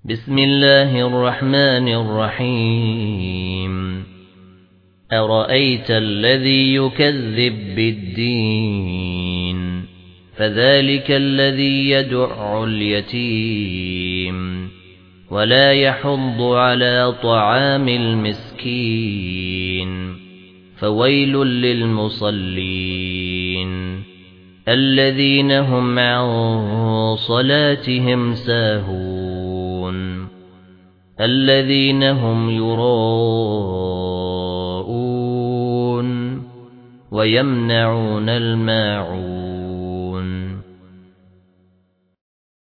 بسم الله الرحمن الرحيم أرأيت الذي يكذب بالدين فذلك الذي يدع اليتيم ولا يحض على طعام المسكين فويل للمصلين الذين هم عن صلاتهم ساهون الذين هم يراءون ويمنعون الماعون